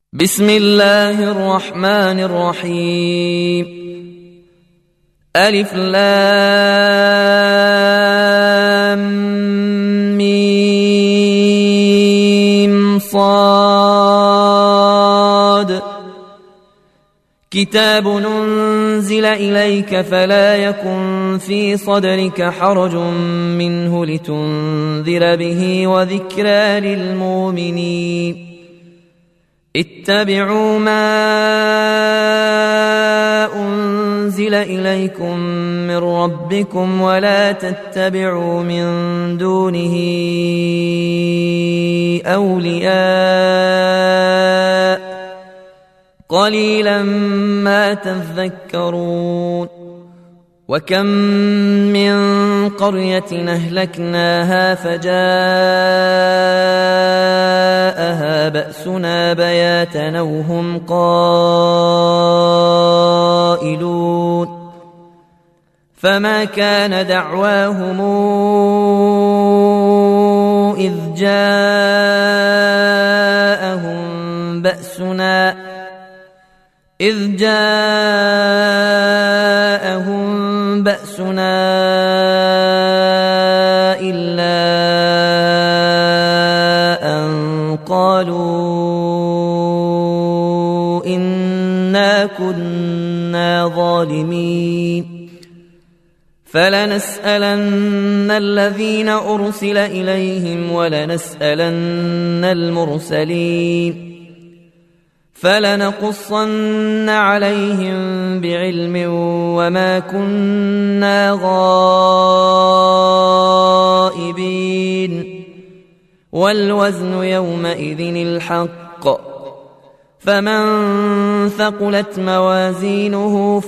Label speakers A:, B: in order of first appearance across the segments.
A: بسم الله الرحمن الرحيم. ألف لام ميم صاد. كتاب أنزل إليك فلا يكن في صدرك حرج منه لتنذر به وذكرى للمؤمنين. اتبعوا ما أنزل إليكم من ربكم ولا تتبعوا من دونه أولياء قليلا ما تذكرون. وكم من قرية أهلكناها فجاءها بأسنا بياتا وهم قائلون. فما كان دعواهم إذ جاءهم بأسنا إلا أن قالوا إنا كنا ظالمين. فلنسألن الذين أرسل إليهم ولنسألن المرسلين. فلنقصن عليهم بعلم وما كنا غائبين. والوزن يومئذ الحق. فمن ثقلت موازينه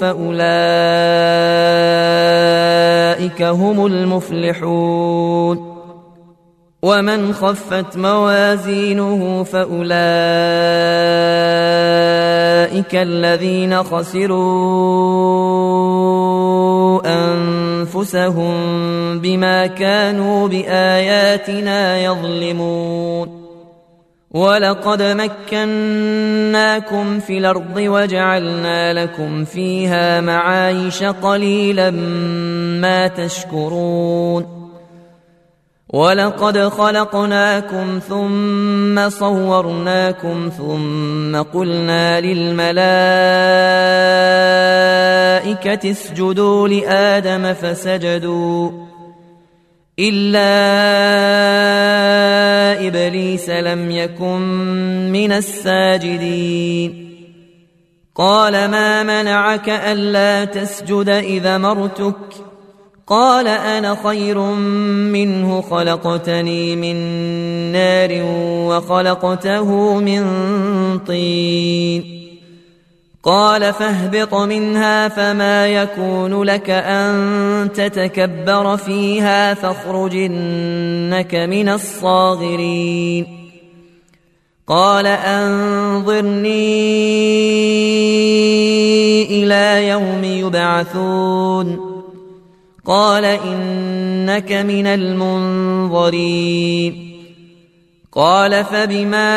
A: فأولئك هم المفلحون. ومن خفت موازينه فأولئك الذين خسروا أنفسهم بما كانوا بآياتنا يظلمون. ولقد مكناكم في الأرض وجعلنا لكم فيها معايش قليلا ما تشكرون. ولقد خلقناكم ثم صورناكم ثم قلنا للملائكة اسجدوا لآدم فسجدوا إلا إبليس لم يكن من الساجدين. قال ما منعك ألا تسجد إذا أمرتك؟ قال أنا خير منه خلقتني من نار وخلقته من طين. قال فاهبط منها فما يكون لك أن تتكبر فيها فاخرج إنك من الصاغرين. قال أنظرني إلى يوم يبعثون. قال إنك من المنظرين. قال فبما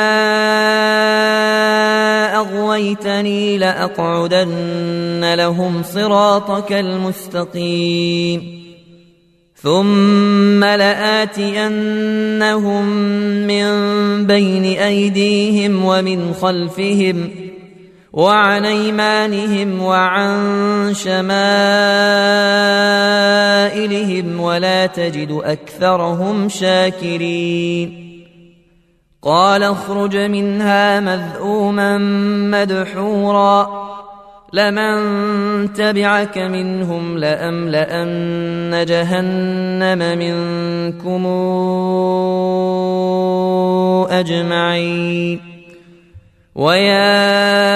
A: أغويتني لأقعدن لهم صراطك المستقيم ثم لآتينهم من بين أيديهم ومن خلفهم وعن أيمانهم وعن شمائلهم ولا تجد أكثرهم شاكرين. قال اخرج منها مذءوما مدحورا لمن تبعك منهم لأملأن جهنم منكم أجمعين. ويا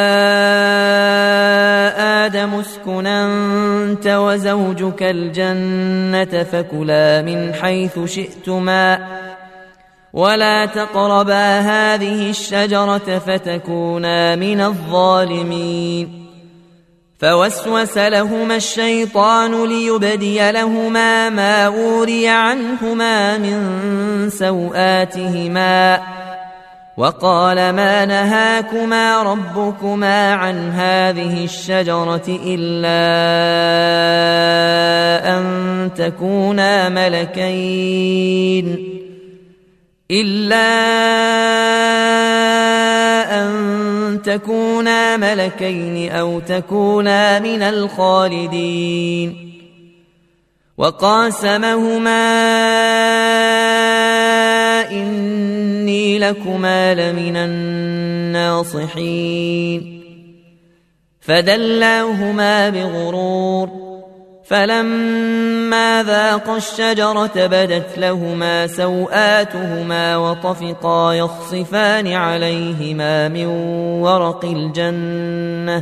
A: آدم اسكن أنت وزوجك الجنة فكلا من حيث شئتما ولا تقربا هذه الشجرة فتكونا من الظالمين. فوسوس لهما الشيطان ليبدي لهما ما أوري عنهما من سوآتهما وقال ما نهاكما ربكما عن هذه الشجرة إلا أن تكونا ملكين أو تكونا من الخالدين وقاسمهما إني لكما لمن الناصحين فدلاهما بغرور فلما ذاقا الشجرة بدت لهما سوآتهما وطفقا يخصفان عليهما من ورق الجنة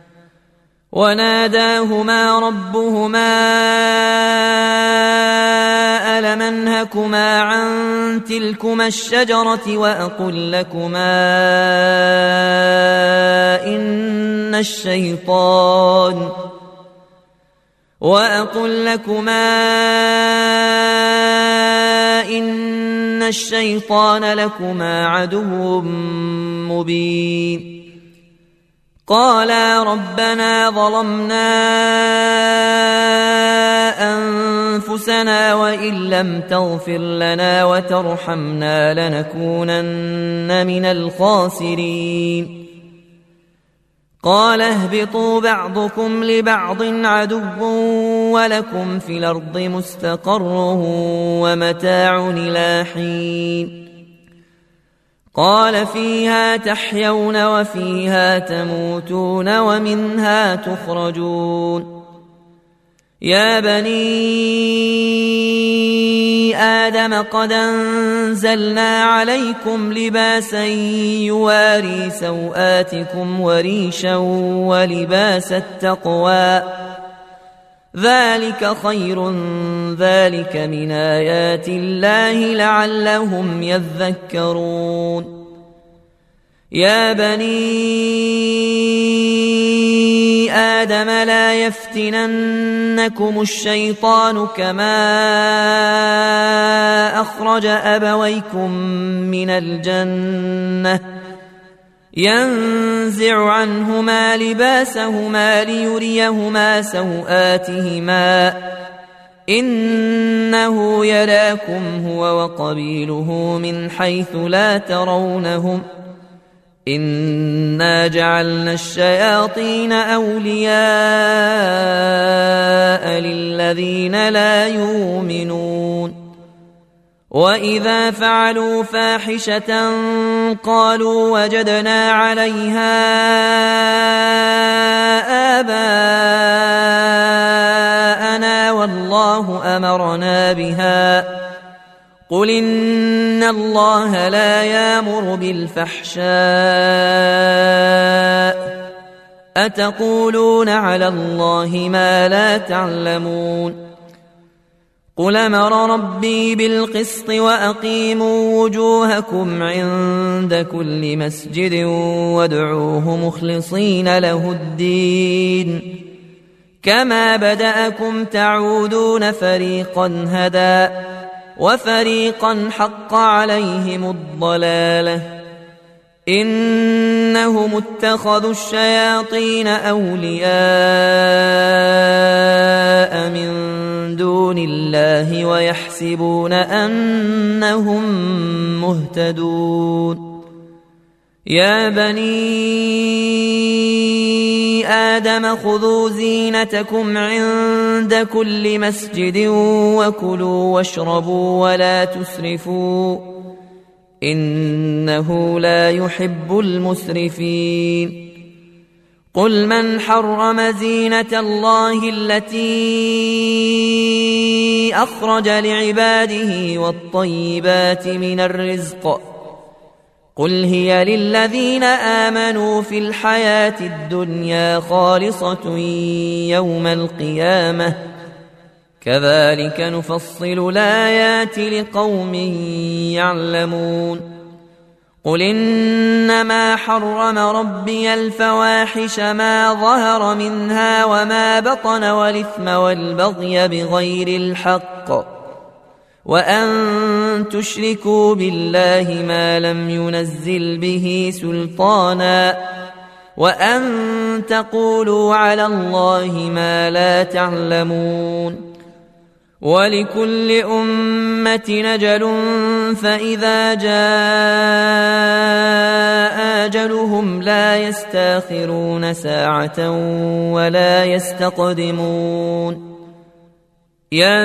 A: وناداهما ربهما ألم أنهكما عن تلكما الشجرة وأقل لكما إن الشيطان لكما عدو مبين قالا ربنا ظلمنا أنفسنا وإن لم تغفر لنا وترحمنا لنكونن من الخاسرين قال اهبطوا بعضكم لبعض عدو ولكم في الأرض مستقر ومتاع إلى حين قال فيها تحيون وفيها تموتون ومنها تخرجون يا بني آدم قد أنزلنا عليكم لباسا يواري سوآتكم وريشا ولباس التقوى ذلك خير ذلك من آيات الله لعلهم يذكرون يا بني آدم لا يفتننكم الشيطان كما أخرج أبويكم من الجنة ينزع عنهما لباسهما ليريهما سوآتهما إنه يراكم هو وقبيله من حيث لا ترونهم إنا جعلنا الشياطين أولياء للذين لا يؤمنون وإذا فعلوا فاحشة قالوا وجدنا عليها آباءنا والله أمرنا بها قل إن الله لا يأمر بالفحشاء أتقولون على الله ما لا تعلمون قل أمر ربي بالقسط وأقيموا وجوهكم عند كل مسجد وادعوه مخلصين له الدين كما بدأكم تعودون فريقا هدى وفريقا حق عليهم الضلالة إنهم اتخذوا الشياطين أولياء من دون الله ويحسبون أنهم مهتدون يا بني آدم خذوا زينتكم عند كل مسجد وكلوا واشربوا ولا تسرفوا إنه لا يحب المسرفين قل من حرم زينة الله التي أخرج لعباده والطيبات من الرزق قل هي للذين آمنوا في الحياة الدنيا خالصة يوم القيامة كذلك نفصل الآيات لقوم يعلمون قل إنما حرم ربي الفواحش ما ظهر منها وما بطن والإثم والبغي بغير الحق وأن تشركوا بالله ما لم ينزل به سلطانا وأن تقولوا على الله ما لا تعلمون ولكل أمة أجل فإذا جاء أجلهم لا يستأخرون ساعة ولا يستقدمون يا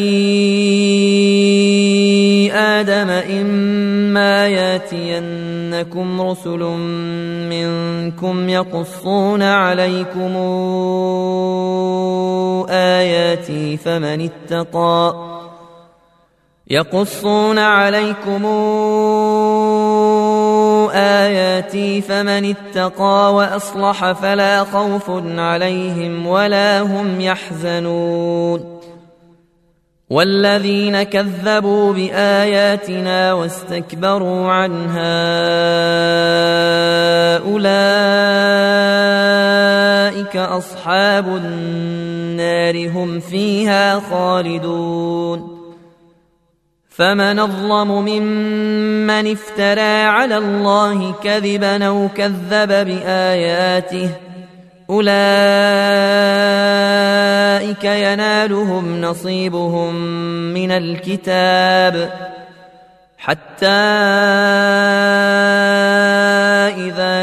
A: بني آدم إما ياتينكم رسل منكم يقصون عليكم آياتي فمن اتقى وأصلح فلا خوف عليهم ولا هم يحزنون والذين كذبوا بآياتنا واستكبروا عنها أولئك أصحاب النار هم فيها خالدون فمن أظلم ممن افترى على الله كذبا أو كذب بآياته أولئك ينالهم نصيبهم من الكتاب حتى إذا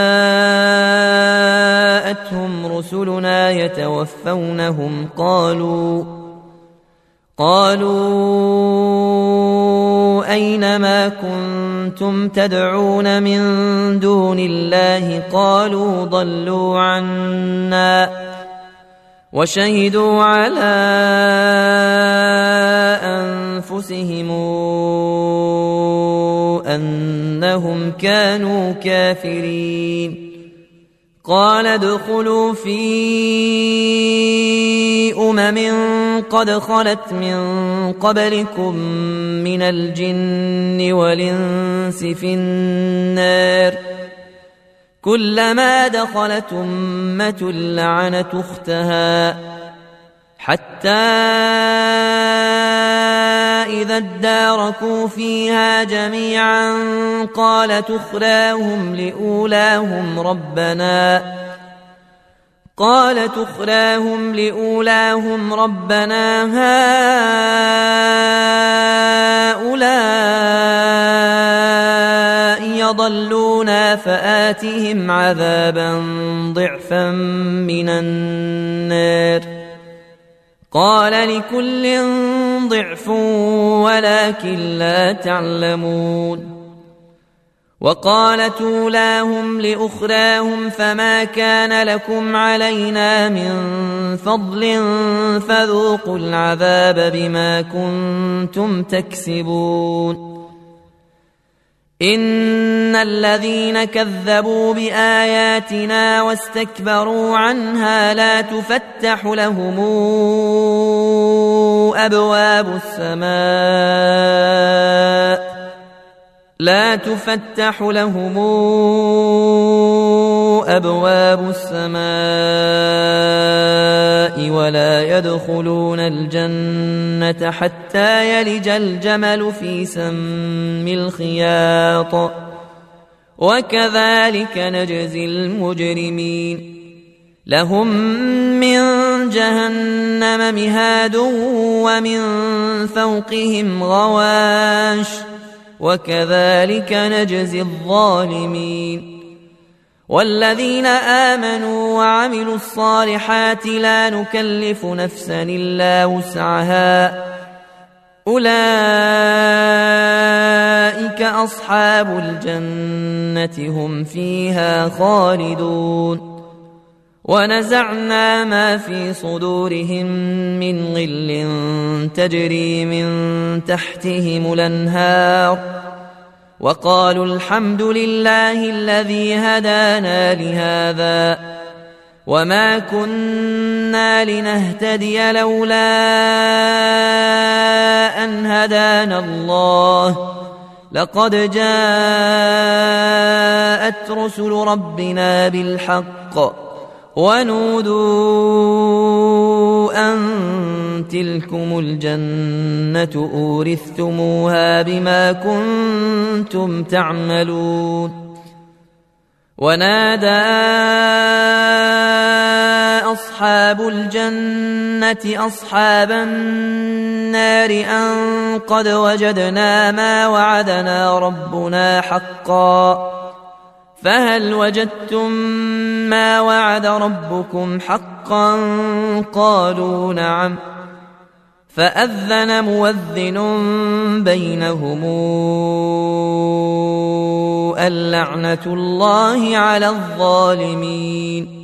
A: جاءتهم رسلنا يتوفونهم قالوا أين ما كنتم تدعون من دون الله قالوا ضلوا عنا وشهدوا على أنفسهم أنهم كانوا كافرين قال ادخلوا في قد خلت من قبلكم من الجن والإنس في النار كلما دخلت أمة لعنت أختها حتى إذا اداركوا فيها جميعا قالت أخراهم لأولاهم ربنا هؤلاء يضلونا فآتهم عذابا ضعفا من النار قال لكل ضعف ولكن لا تعلمون وقالت أولاهم لأخراهم فما كان لكم علينا من فضل فذوقوا العذاب بما كنتم تكسبون إن الذين كذبوا بآياتنا واستكبروا عنها لا تفتح لهم أبواب السماء ولا يدخلون الجنة حتى يلج الجمل في سم الخياط وكذلك نجزي المجرمين لهم من جهنم مهاد ومن فوقهم غواش وكذلك نجزي الظالمين والذين آمنوا وعملوا الصالحات لا نكلف نفسا إلا وسعها أولئك أصحاب الجنة هم فيها خالدون ونزعنا ما في صدورهم من غل تجري من تحتهم الأنهار وقالوا الحمد لله الذي هدانا لهذا وما كنا لنهتدي لولا أن هدانا الله لقد جاءت رسل ربنا بالحق ونودوا أن تلكم الجنة أورثتموها بما كنتم تعملون ونادى أصحاب الجنة أصحاب النار أن قد وجدنا ما وعدنا ربنا حقا فهل وجدتم ما وعد ربكم حقا قالوا نعم فأذن مؤذن بينهم اللعنة الله على الظالمين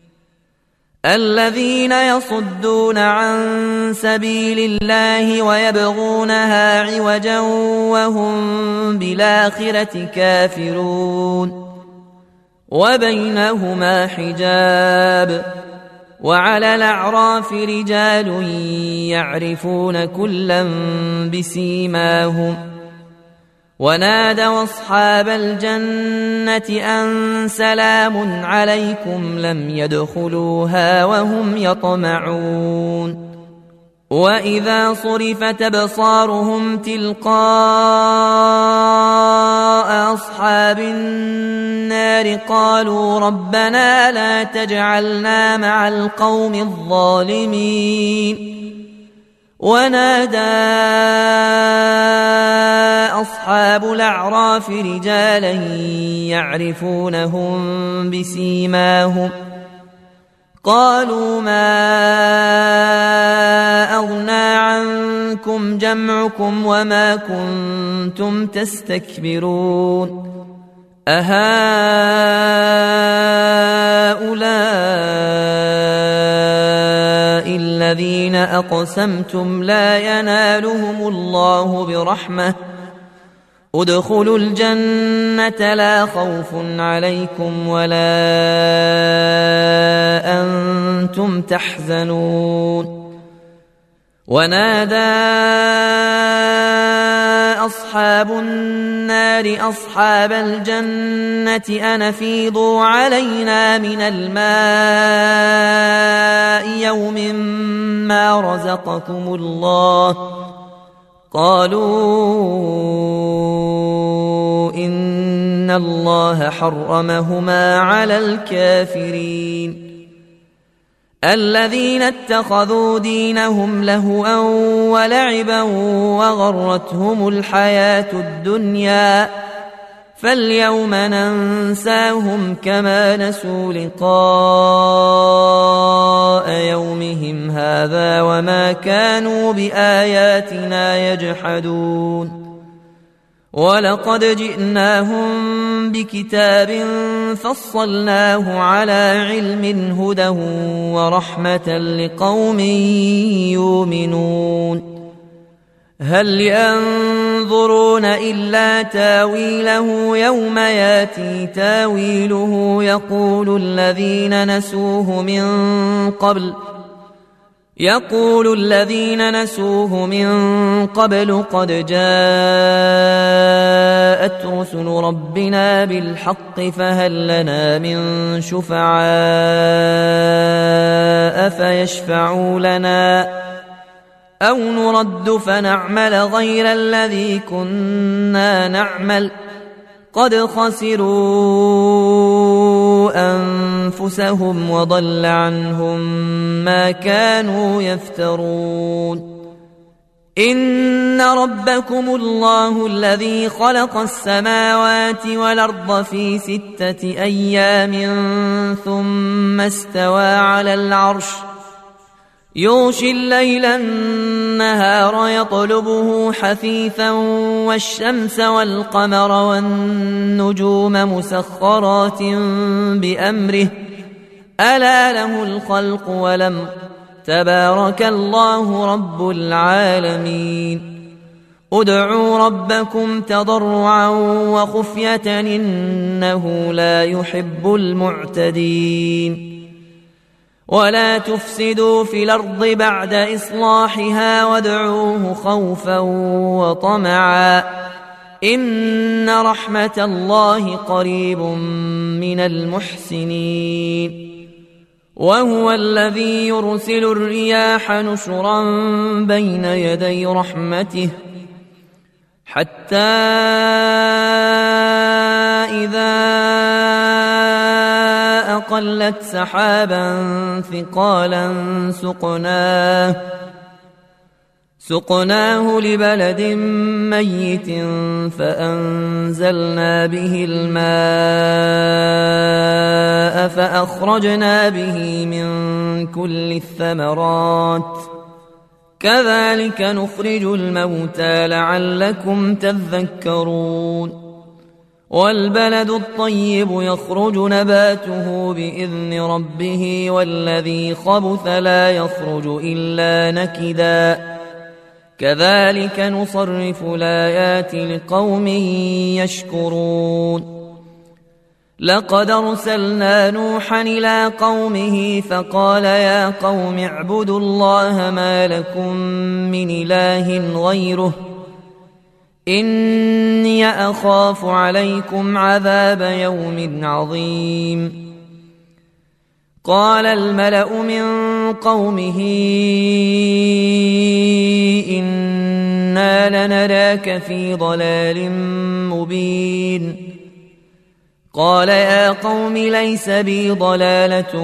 A: الذين يصدون عن سبيل الله ويبغونها عوجا وهم بالآخرة كافرون وبينهما حجاب وعلى الأعراف رجال يعرفون كلا بسيماهم ونادوا أصحاب الجنة أن سلام عليكم لم يدخلوها وهم يطمعون وإذا صرفت أبصارهم تلقاء أصحاب النار قالوا ربنا لا تجعلنا مع القوم الظالمين ونادى أصحاب الأعراف رجالا يعرفونهم بسيماهم قالوا ما أغنى عنكم جمعكم وما كنتم تستكبرون أهؤلاء الذين أقسمتم لا ينالهم الله برحمة ادخلوا الجنة لا خوف عليكم ولا أنتم تحزنون ونادى أصحاب النار أصحاب الجنة أن أفيضوا علينا من الماء يوم ما رزقكم الله قالوا إن الله حرمهما على الكافرين الذين اتخذوا دينهم لهوا ولعبا وغرتهم الحياة الدنيا فاليوم ننساهم كما نسوا لقاء يومهم هذا وما كانوا بآياتنا يجحدون ولقد جئناهم بكتاب فصلناه على علم هدى ورحمة لقوم يؤمنون هل ينظرون إلا تاويله يوم ياتي تاويله يقول الذين نسوه من قبل قد جاءت رسل ربنا بالحق فهل لنا من شفعاء فيشفعوا لنا أو نرد فنعمل غير الذي كنا نعمل قد خسروا أنفسهم وضل عنهم ما كانوا يفترون إن ربكم الله الذي خلق السماوات والأرض في 6 أيام ثم استوى على العرش يغشي الليل النهار يطلبه حثيثا والشمس والقمر والنجوم مسخرات بأمره ألا له الخلق والأمر تبارك الله رب العالمين ادعوا ربكم تضرعا وخفية إنه لا يحب المعتدين ولا تفسدوا في الأرض بعد إصلاحها وادعوه خوفا وطمعا إن رحمة الله قريب من المحسنين وهو الذي يرسل الرياح نشرا بين يدي رحمته حتى إذا أقلت سحابا ثقالا سقناه لبلد ميت فأنزلنا به الماء فأخرجنا به من كل الثمرات كذلك نخرج الموتى لعلكم تذكرون والبلد الطيب يخرج نباته بإذن ربه والذي خبث لا يخرج إلا نكدا كذلك نصرف الآيات لقوم يشكرون لقد أرسلنا نوحا إلى قومه فقال يا قوم اعبدوا الله ما لكم من إله غيره إني أخاف عليكم عذاب يوم عظيم قال الملأ من قومه إنا لنراك في ضلال مبين قال يا قوم ليس بي ضلالة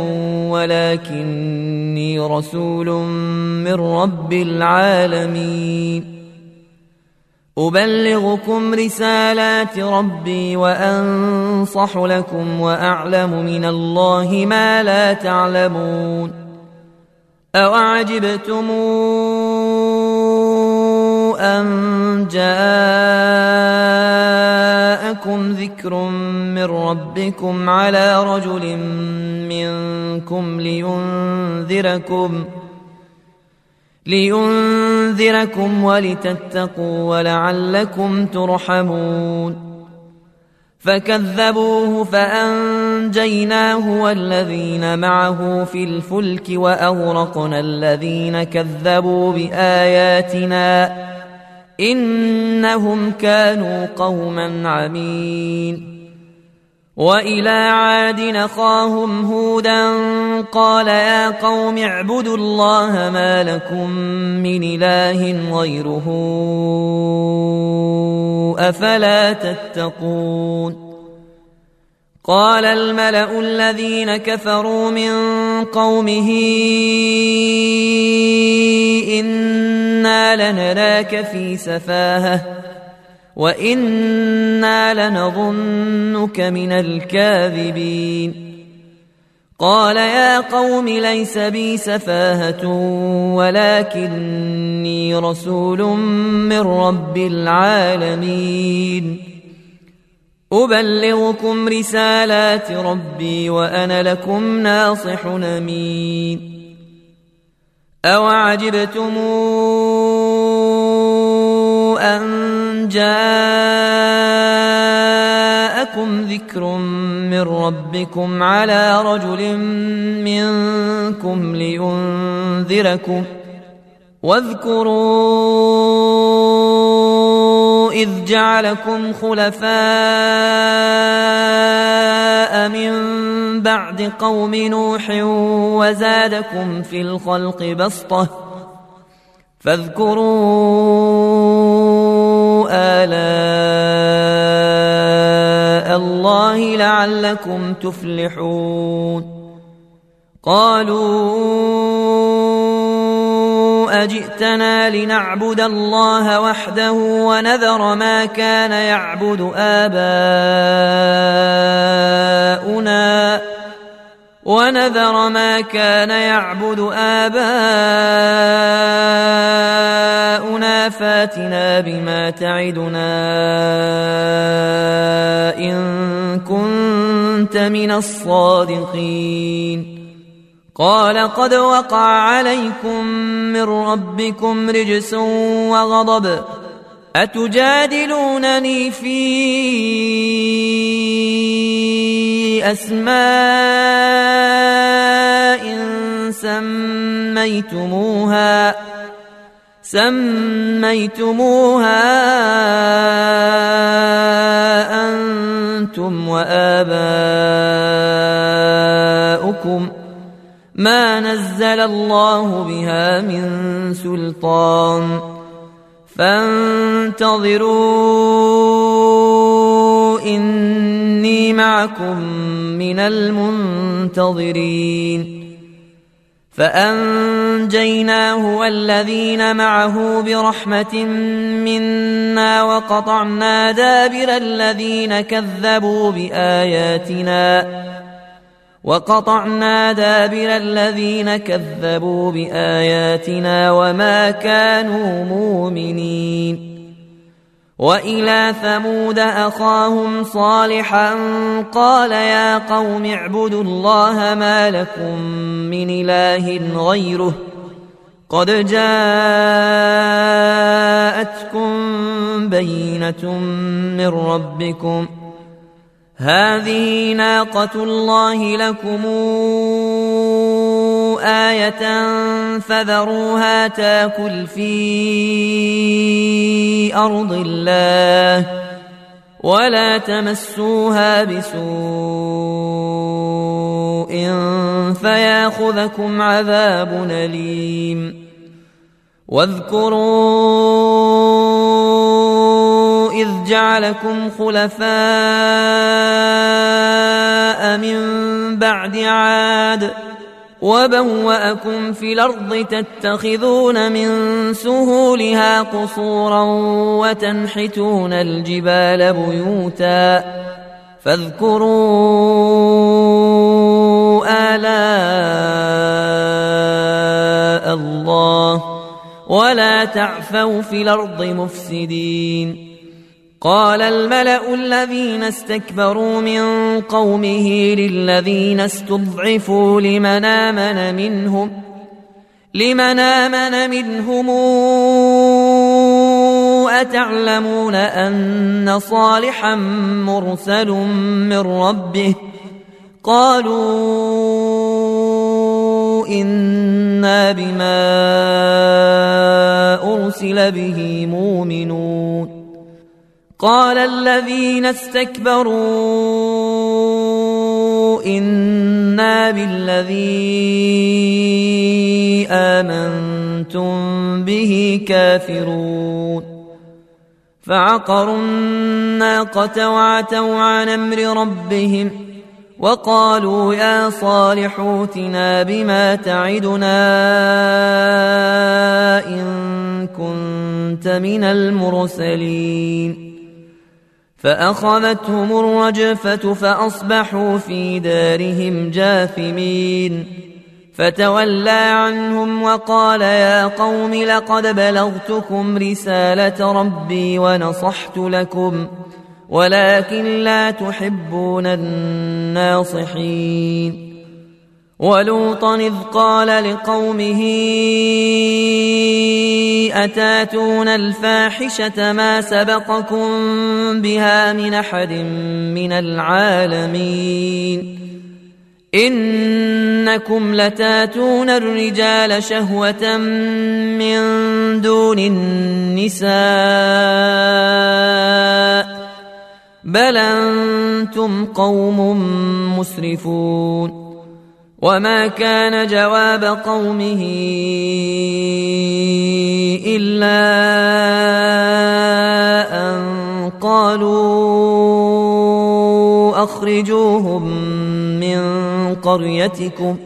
A: ولكني رسول من رب العالمين أبلغكم رسالات ربي وأنصح لكم وأعلم من الله ما لا تعلمون أوعجبتم أن جاءكم ذكر من ربكم على رجل منكم لينذركم ولتتقوا ولعلكم ترحمون فكذبوه فأنجيناه والذين معه في الفلك وأغرقنا الذين كذبوا بآياتنا إنهم كانوا قوما عمين وإلى عاد أخاهم هودا قال يا قوم اعبدوا الله ما لكم من إله غيره أفلا تتقون قال الملأ الذين كفروا من قومه إنا لنراك في سفاهة وإنا لنظنك من الكاذبين قال يا قوم ليس بي سفاهة ولكني رسول من رب العالمين أبلغكم رسالات ربي وأنا لكم ناصح أمين أوعجبتم أن جاءكم ذكر من ربكم على رجل منكم لينذركم واذكروا إذ جعلكم خلفاء من بعد قوم نوح وزادكم في الخلق بسطة فاذكروا آلاء الله لعلكم تفلحون قالوا أجئتنا لنعبد الله وحده ونذر ما كان يعبد آباؤنا فاتنا بما تعدنا إن كنت من الصادقين قال قد وقع عليكم من ربكم رجس وغضب أتجادلونني في أسماء سميتموها أنتم وآباؤكم ما نزل الله بها من سلطان فانتظروا إني معكم من المنتظرين فأنجيناه والذين معه برحمة منا وقطعنا دابر الذين كذبوا بآياتنا وما كانوا مؤمنين وإلى ثمود أخاهم صالحا قال يا قوم اعبدوا الله ما لكم من إله غيره قد جاءتكم بينة من ربكم هذه ناقة الله لكم آية فذروها تاكل في أرض الله ولا تمسوها بسوء فياخذكم عذاب أليم واذكروا إذ جعلكم خلفاء من بعد عاد وبوأكم في الأرض تتخذون من سهولها قصورا وتنحتون الجبال بيوتا فاذكروا آلاء الله ولا تعثوا في الأرض مفسدين قال الملأ الذين استكبروا من قومه للذين استضعفوا لمن آمن منهم أتعلمون أن صالحا مرسل من ربه قالوا إنا بما أرسل به مؤمنون قال الذين استكبروا إنا بالذي آمنتم به كافرون فعقروا الناقة وعتوا عن أمر ربهم وقالوا يا صالح ائتنا بما تعدنا إن كنت من المرسلين فأخذتهم الرجفة فأصبحوا في دارهم جاثمين فتولى عنهم وقال يا قوم لقد بلغتكم رسالة ربي ونصحت لكم ولكن لا تحبون الناصحين ولوطا إذ قال لقومه أتاتون الفاحشة ما سبقكم بها من أحد من العالمين إنكم لتاتون الرجال شهوة من دون النساء بل أنتم قوم مسرفون وما كان جواب قومه إلا أن قالوا أخرجوهم من قريتكم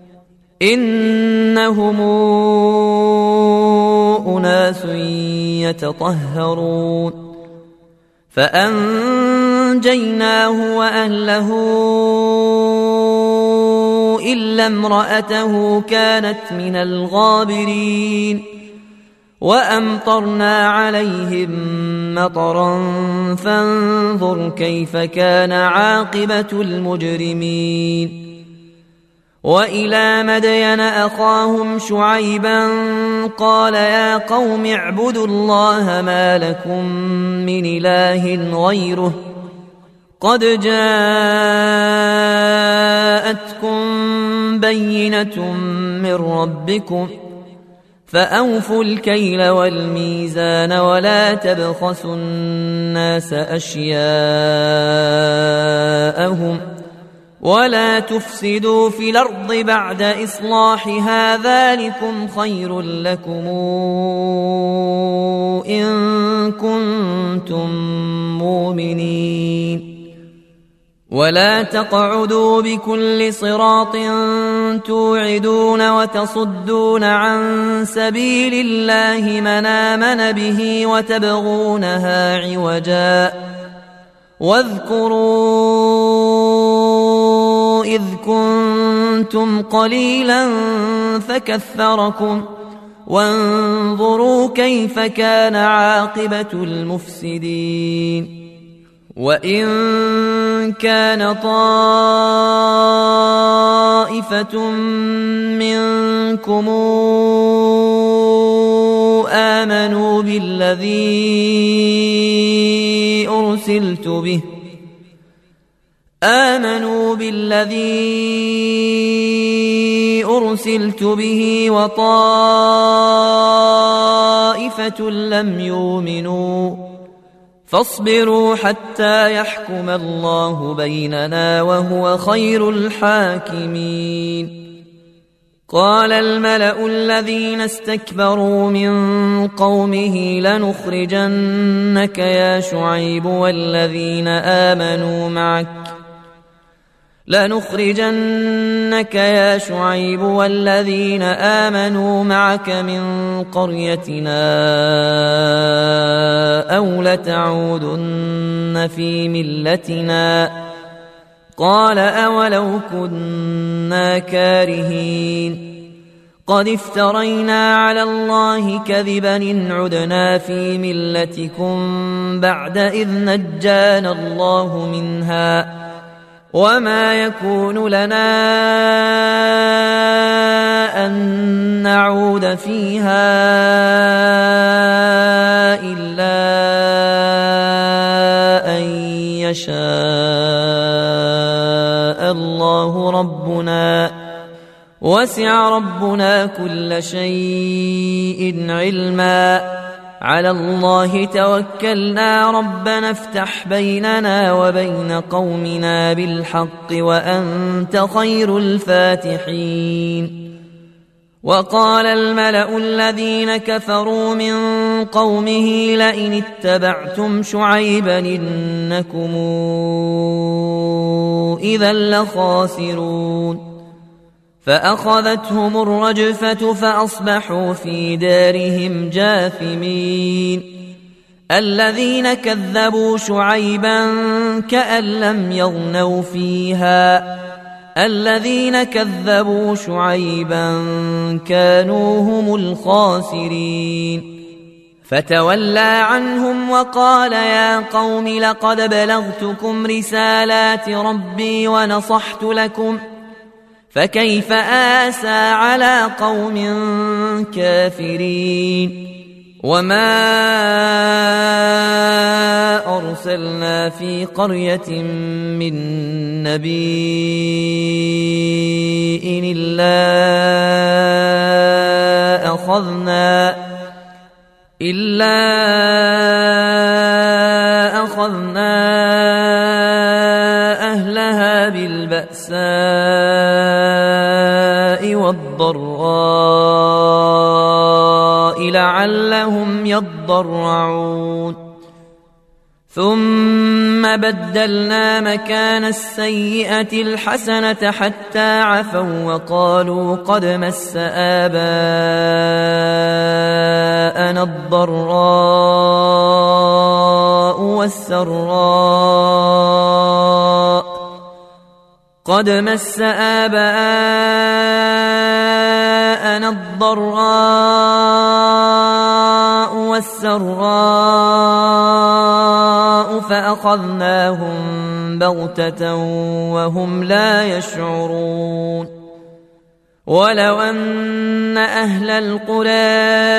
A: إنهم أناس يتطهرون فأنجيناه وأهله إلا امرأته كانت من الغابرين وأمطرنا عليهم مطرا فانظر كيف كان عاقبة المجرمين وإلى مدين أخاهم شعيبا قال يا قوم اعبدوا الله ما لكم من إله غيره قد جاءتكم بينة من ربكم فأوفوا الكيل والميزان ولا تبخسوا الناس أشياءهم ولا تفسدوا في الأرض بعد إصلاحها ذلكم خير لكم إن كنتم مؤمنين ولا تقعدوا بكل صراط توعدون وتصدون عن سبيل الله من آمن به وتبغونها عوجا واذكروا إذ كنتم قليلا فكثركم وانظروا كيف كان عاقبة المفسدين وإن كان طائفة منكم آمنوا بالذي أرسلت به وطائفة لم يؤمنوا فاصبروا حتى يحكم الله بيننا وهو خير الحاكمين قال الملأ الذين استكبروا من قومه لنخرجنك يا شعيب والذين آمنوا معك من قريتنا أو لتعودن في ملتنا قال أولو كنا كارهين قد افترينا على الله كذبا إن عدنا في ملتكم بعد إذ نجانا الله منها وما يكون لنا أن نعود فيها إلا أن يشاء الله ربنا وسع ربنا كل شيء علما على الله توكلنا ربنا افتح بيننا وبين قومنا بالحق وأنت خير الفاتحين وقال الملأ الذين كفروا من قومه لئن اتبعتم شعيبا إنكم إذا لخاسرون فأخذتهم الرجفة فأصبحوا في دارهم جاثمين الذين كذبوا شعيبا كأن لم يغنوا فيها الذين كذبوا شعيبا كانوا هم الخاسرين فتولى عنهم وقال يا قوم لقد بلغتكم رسالات ربي ونصحت لكم فكيف آسى على قوم كافرين وما أرسلنا في قرية من نبي إلا أخذنا أهلها بالبأساء والضراء لعلهم يضرعون ثم بدلنا مكان السيئة الحسنة حتى عفوا وقالوا قد مس آباءنا الضراء والسراء فأخذناهم بغتة وهم لا يشعرون ولو أن أهل القرى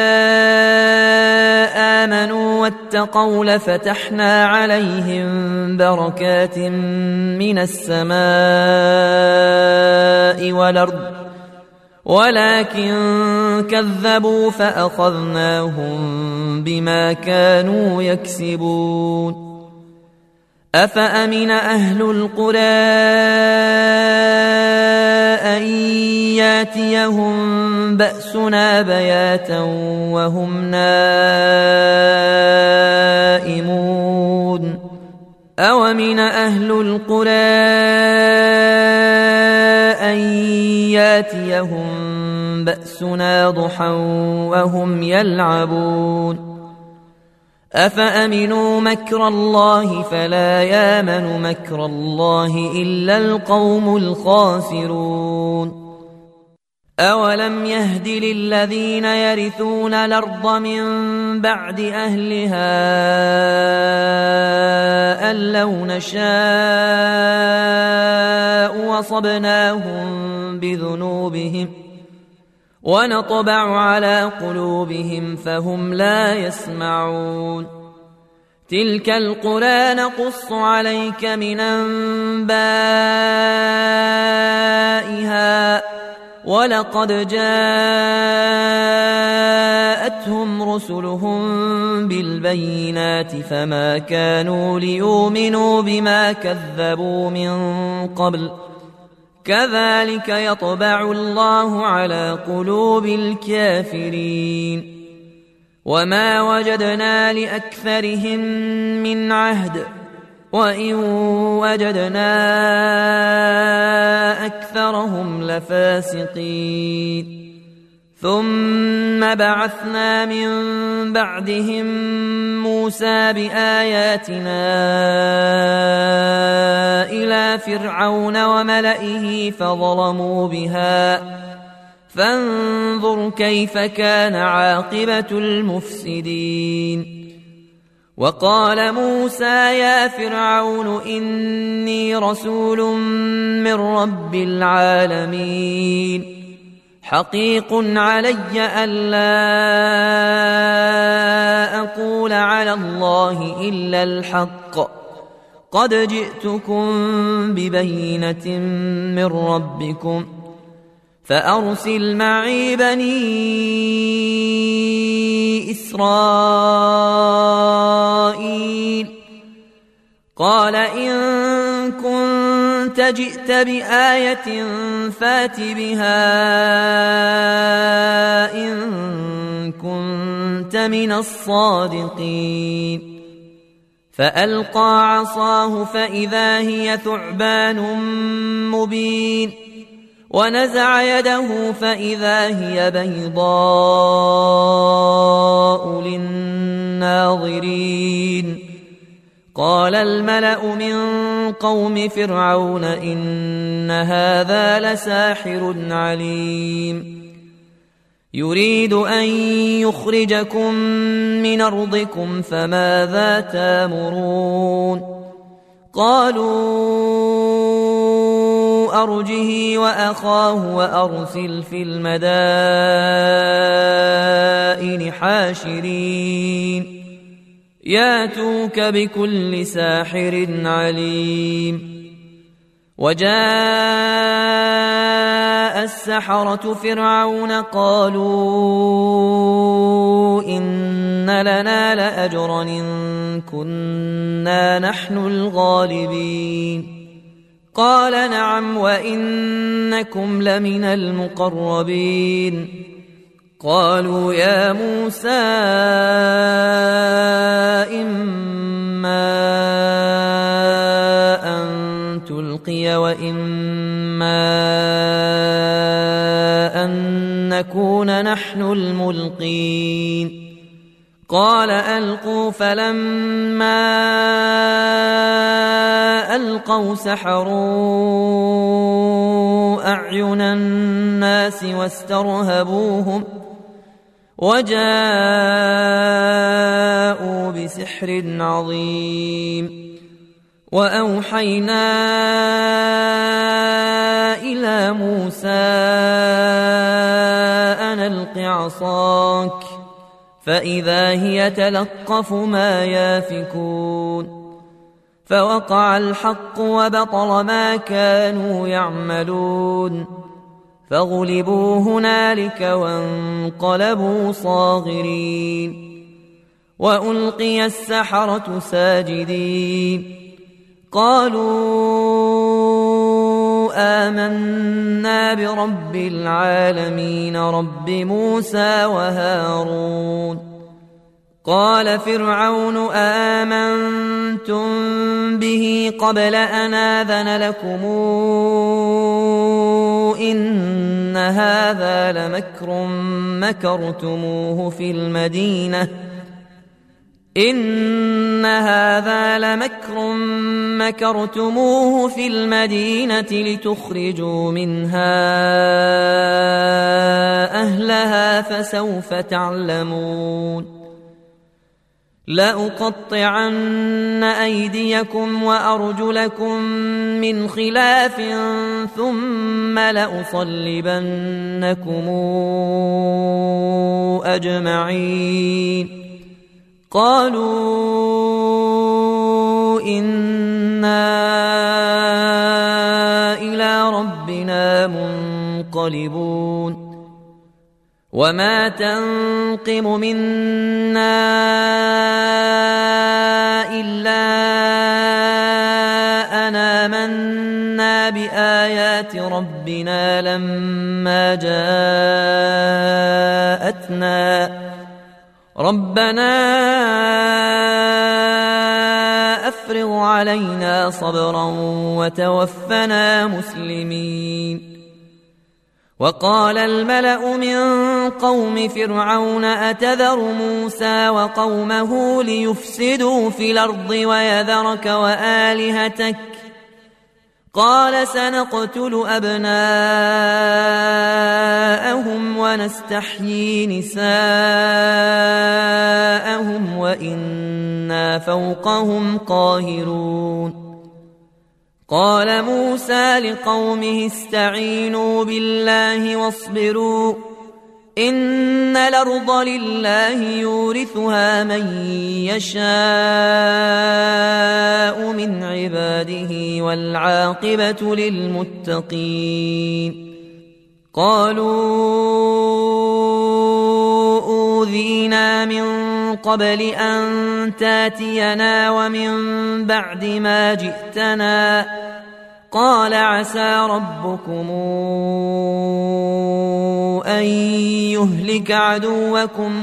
A: آمنوا واتقوا لفتحنا عليهم بركات من السماء والأرض ولكن كذبوا فأخذناهم بما كانوا يكسبون أفأمن أهل القرى أن ياتيهم بأسنا بياتا وهم نائمون أومن أهل القرى أن ياتيهم بأسنا ضحى وهم يلعبون أفأمنوا مكر الله فلا يامن مكر الله إلا القوم الخاسرون أولم يهد للذين يرثون الأرض من بعد أهلها أن لو نشاء وصبناهم بذنوبهم ونطبع على قلوبهم فهم لا يسمعون تلك القرى نقص عليك من أنبائها ولقد جاءتهم رسلهم بالبينات فما كانوا ليؤمنوا بما كذبوا من قبل كذلك يطبع الله على قلوب الكافرين وما وجدنا لأكثرهم من عهد وإن وجدنا أكثرهم لفاسقين ثم بعثنا من بعدهم موسى بآياتنا إلى فرعون وملئه فظلموا بها فانظر كيف كان عاقبة المفسدين وقال موسى يا فرعون إني رسول من رب العالمين حقيق علي ألا أقول على الله إلا الحق قد جئتكم ببينة من ربكم فأرسل معي بني إسرائيل قال إن كنت جئت بآية فات بها إن كنت من الصادقين فألقى عصاه فإذا هي ثعبان مبين ونزع يده فإذا هي بيضاء للناظرين قال الملأ من قوم فرعون إن هذا لساحر عليم يريد أن يخرجكم من أرضكم فماذا تأمرون قالوا أرجه وأخاه وأرسل في المدائن حاشرين ياتوك بكل ساحر عليم وجاء السحرة فرعون قالوا إن لنا لأجرا إن كنا نحن الغالبين قال نعم وإنكم لمن المقربين قالوا يا موسى إما أن تلقي وإما أن نكون نحن الملقين قال ألقوا فلما ألقوا سحروا أعين الناس واسترهبوهم وجاءوا بسحر عظيم وأوحينا إلى موسى أن ألق عصاك فإذا هي تلقف ما يافكون فوقع الحق وبطل ما كانوا يعملون فغلبوا هنالك وانقلبوا صاغرين وألقي السحرة ساجدين قالوا آمنا برب العالمين رب موسى وهارون. قال فرعون آمنتم به قبل أن آذن لكم إن هذا لمكر مكرتموه في المدينة لتخرجوا منها أهلها فسوف تعلمون. لأقطعن أيديكم وأرجلكم من خلاف ثم لأصلبنكم أجمعين. قالوا إنا إلى ربنا منقلبون. وما تنقم منا إلا أن آمنا بآيات ربنا لما جاءتنا ربنا أفرغ علينا صبرا وتوفنا مسلمين. وقال الملأ من قوم فرعون أتذر موسى وقومه ليفسدوا في الأرض ويذرك وآلهتك قال سنقتل أبناءهم ونستحيي نساءهم وإنا فوقهم قاهرون. قال موسى لقومه استعينوا بالله واصبروا إن الأرض لله يورثها من يشاء من عباده والعاقبة للمتقين. قالوا أوذينا من قبل أن تاتينا ومن بعد ما جئتنا قال عسى ربكم أن يهلك عدوكم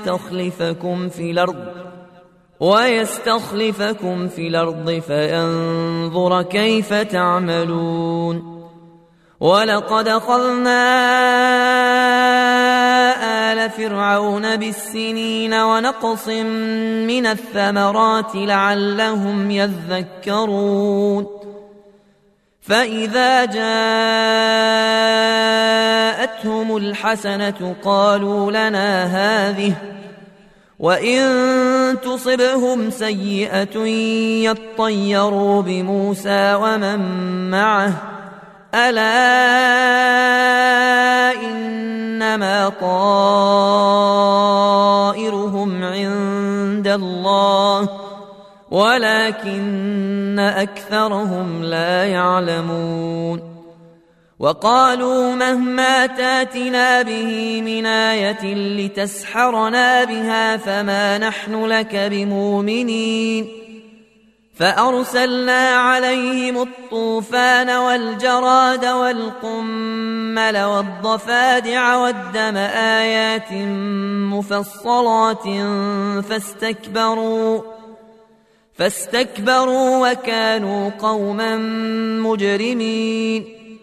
A: ويستخلفكم في الأرض فينظر كيف تعملون. ولقد أخذنا آل فرعون بالسنين ونقص من الثمرات لعلهم يذكرون. فإذا جاءتهم الحسنة قالوا لنا هذه وإن تصبهم سيئة يطيروا بموسى ومن معه ألا إنما طائرهم عند الله ولكن أكثرهم لا يعلمون. وقالوا مهما تاتنا به من آية لتسحرنا بها فما نحن لك بمؤمنين. فأرسلنا عليهم الطوفان والجراد والقمل والضفادع والدم آيات مفصلات فاستكبروا وكانوا قوما مجرمين.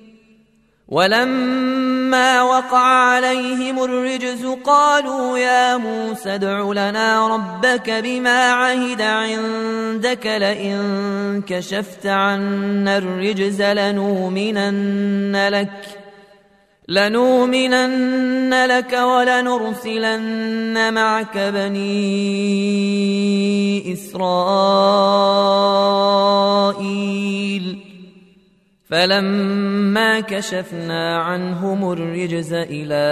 A: ولما وقع عليهم الرجز قالوا يا موسى ادع لنا ربك بما عهد عندك لئن كشفت عنا الرجز لنؤمنن لك ولنرسلن معك بني إسرائيل. فلما كشفنا عنهم الرجز إلى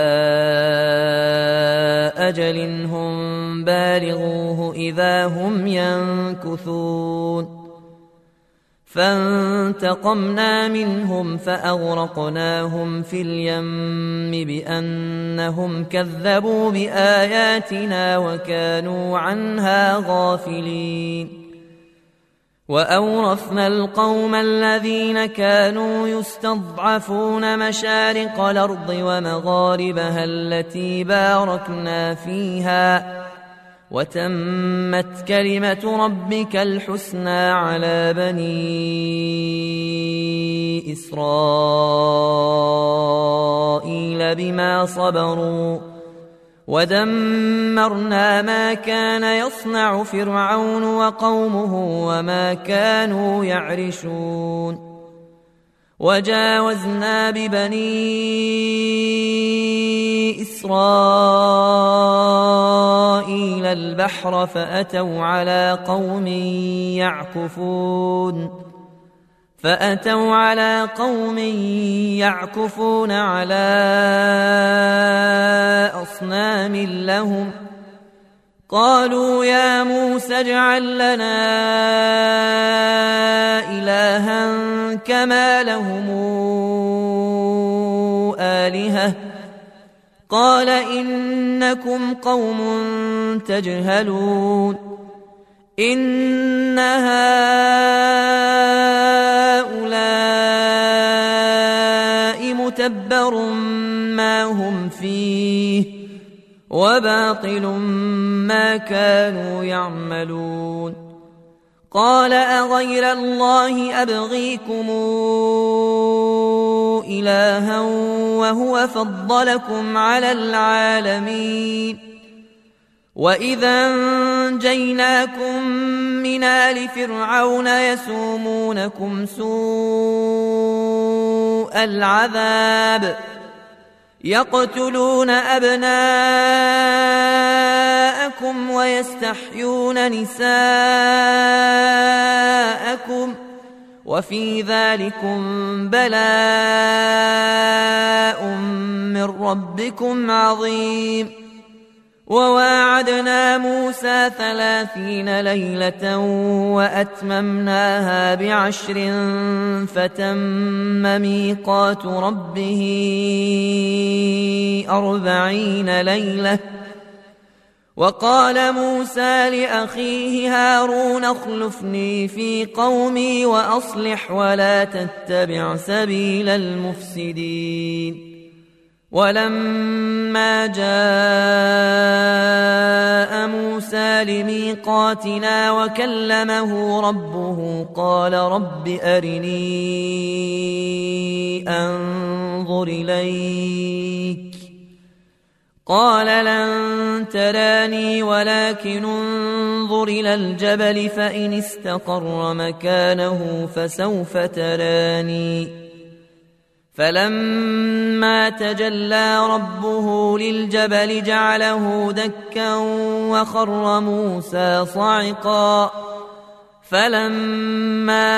A: أجل هم بالغوه إذا هم ينكثون. فانتقمنا منهم فأغرقناهم في اليم بأنهم كذبوا بآياتنا وكانوا عنها غافلين. وأورثنا القوم الذين كانوا يستضعفون مشارق الأرض ومغاربها التي باركنا فيها وتمت كلمة ربك الحسنى على بني إسرائيل بما صبروا ودمرنا ما كان يصنع فرعون وقومه وما كانوا يعرشون وجاوزنا ببني إسرائيل البحر فأتوا على قوم يعكفون على أصنام لهم قالوا يا موسى اجعل لنا إلها كما لهم آلهة قال إنكم قوم تجهلون إن هؤلاء متبر ما هم فيه وباطل ما كانوا يعملون قال أغير الله أبغيكم إلها وهو فضلكم على العالمين وإذا أنجيناكم من آل فرعون يسومونكم سوء العذاب يقتلون أبناءكم ويستحيون نساءكم وفي ذلكم بلاء من ربكم عظيم وواعدنا موسى 30 ليلة وأتممناها ب10 فتم ميقات ربه 40 ليلة وقال موسى لأخيه هارون اخلفني في قومي وأصلح ولا تتبع سبيل المفسدين ولما جاء موسى لميقاتنا وكلمه ربه قال رب أرني أنظر إليك قال لن تراني ولكن انظر إلى الجبل فإن استقر مكانه فسوف تراني فلما تجلى ربه للجبل جعله دكا وخر موسى صعقا فلما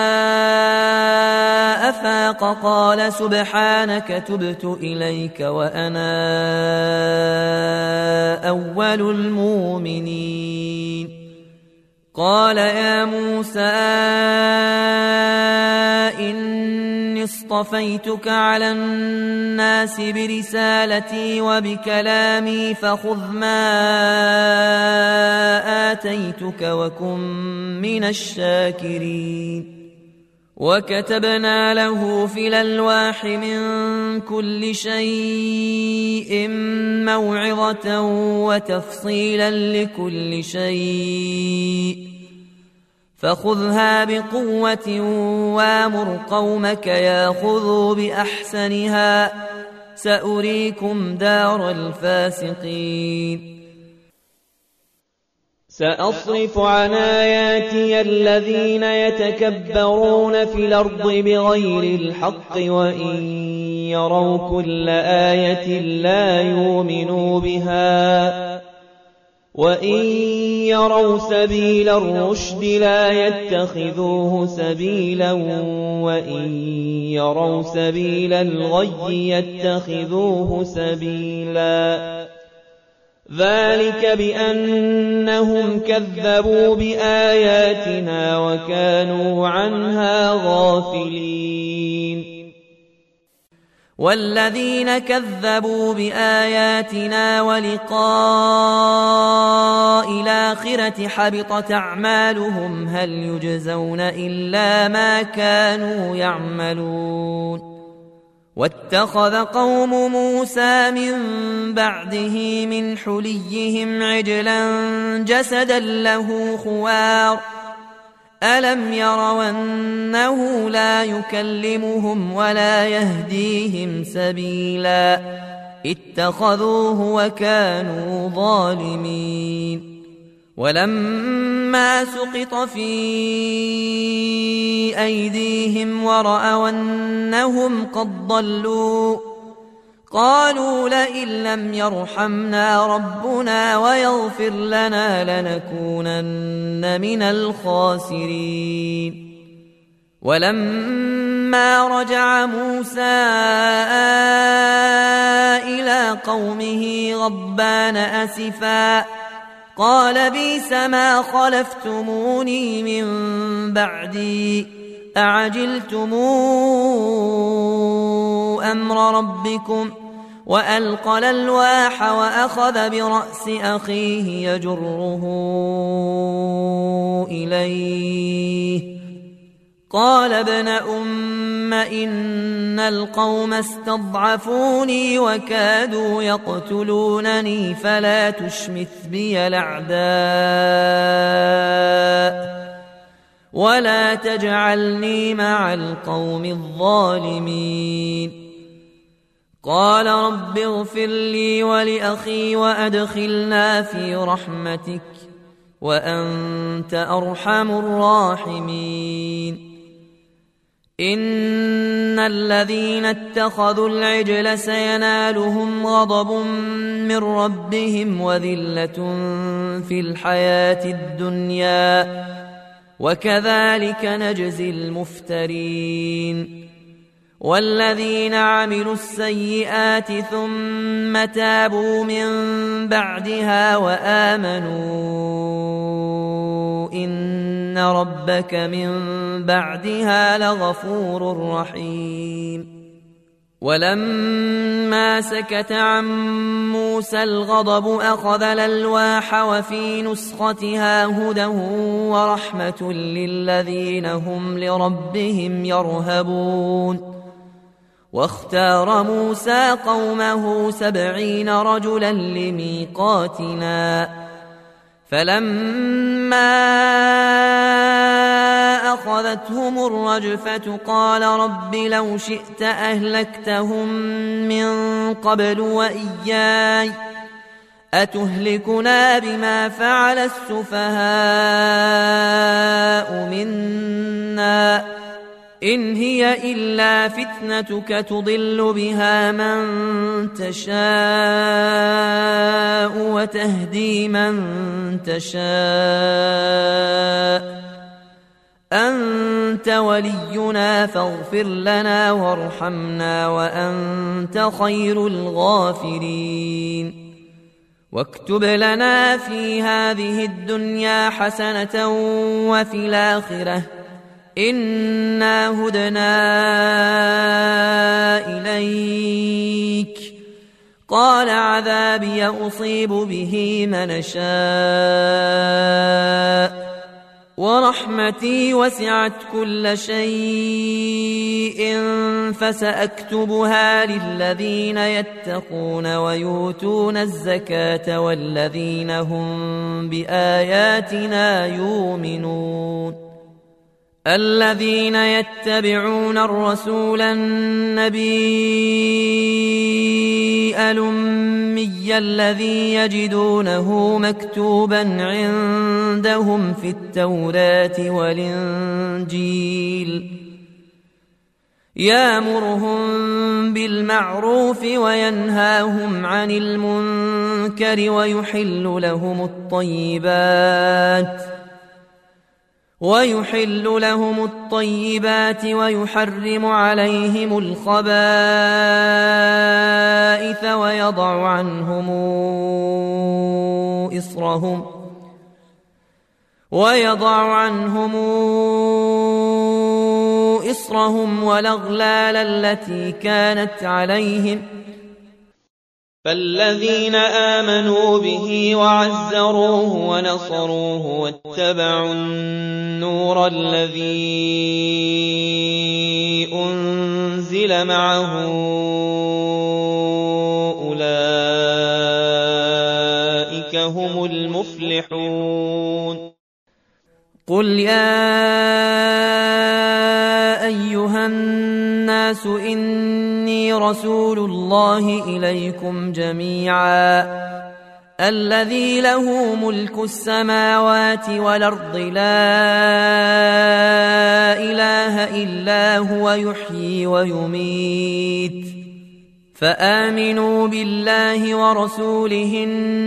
A: أفاق قال سبحانك تبت إليك وأنا أول المؤمنين قال يا موسى إني اصطفيتك على الناس برسالتي وبكلامي فخذ ما آتيتك وكن من الشاكرين وكتبنا له في الألواح من كل شيء موعظة وتفصيلا لكل شيء فخذها بقوة وامر قومك ياخذوا بأحسنها سأريكم دار الفاسقين
B: سأصرف عن آياتي الذين يتكبرون في الأرض بغير الحق وإن يروا كل آية لا يؤمنوا بها وإن يروا سبيل الرشد لا يتخذوه سبيلا وإن يروا سبيل الغي يتخذوه سبيلا ذلك بأنهم كذبوا بآياتنا وكانوا عنها غافلين
A: والذين كذبوا بآياتنا ولقاء الآخرة حبطت أعمالهم هل يجزون إلا ما كانوا يعملون واتخذ قوم موسى من بعده من حليهم عجلا جسدا له خوار ألم يروا أنه لا يكلمهم ولا يهديهم سبيلا اتخذوه وكانوا ظالمين ولما سقط في أيديهم ورأوا أنهم قد ضلوا قالوا لئن لم يرحمنا ربنا ويغفر لنا لنكونن من الخاسرين ولما رجع موسى إلى قومه غضبان أسفا قال بئس ما خلفتموني من بعدي أعجلتم أمر ربكم وألقى الألواح وأخذ برأس أخيه يجره إليه قال ابن أم إن القوم استضعفوني وكادوا يقتلونني فلا تشمت بي الأعداء ولا تجعلني مع القوم الظالمين قال رب اغفر لي ولأخي وأدخلنا في رحمتك وأنت أرحم الراحمين إن الذين اتخذوا العجل سينالهم غضب من ربهم وذلة في الحياة الدنيا وكذلك نجزي المفترين والذين عملوا السيئات ثم تابوا من بعدها وآمنوا إن ربك من بعدها لغفور رحيم ولما سكت عن موسى الغضب أخذ الألواح وفي نسختها هدى ورحمة للذين هم لربهم يرهبون واختار موسى قومه 70 رجلا لميقاتنا فلما أخذتهم الرجفة قال رب لو شئت أهلكتهم من قبل وإياي أتهلكنا بما فعل السفهاء منا إن هي إلا فتنتك تضل بها من تشاء وتهدي من تشاء أنت ولينا فاغفر لنا وارحمنا وأنت خير الغافرين واكتب لنا في هذه الدنيا حسنة وفي الآخرة إنا هدنا إليك قال عذابي أصيب به من شاء ورحمتي وسعت كل شيء فسأكتبها للذين يتقون ويؤتون الزكاة والذين هم بآياتنا يؤمنون الذين يتبعون الرسول النبي الأمي الذي يجدونه مكتوبا عندهم في التوراة والإنجيل يأمرهم بالمعروف وينهاهم عن المنكر ويحل لهم الطيبات ويحرم عليهم الخبائث ويضع عنهم إصرهم والأغلال التي كانت عليهم.
B: فالذين آمنوا به وعزروه ونصروه واتبعوا النور الذي أنزل معه أولئك هم المفلحون.
A: قل يا أيها الناس إني رسول الله إليكم جميعا الذي له ملك السماوات والأرض لا إله إلا هو يحيي ويميت فآمنوا بالله ورسوله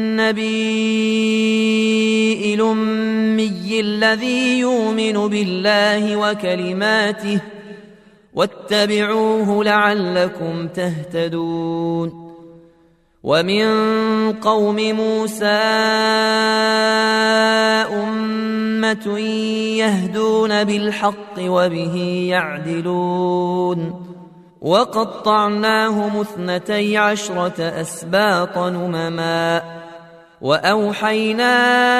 A: النبي الأمي الذي يؤمن بالله وكلماته واتبعوه لعلكم تهتدون. ومن قوم موسى أمة يهدون بالحق وبه يعدلون وقطعناهم 12 أسباط أمما وأوحينا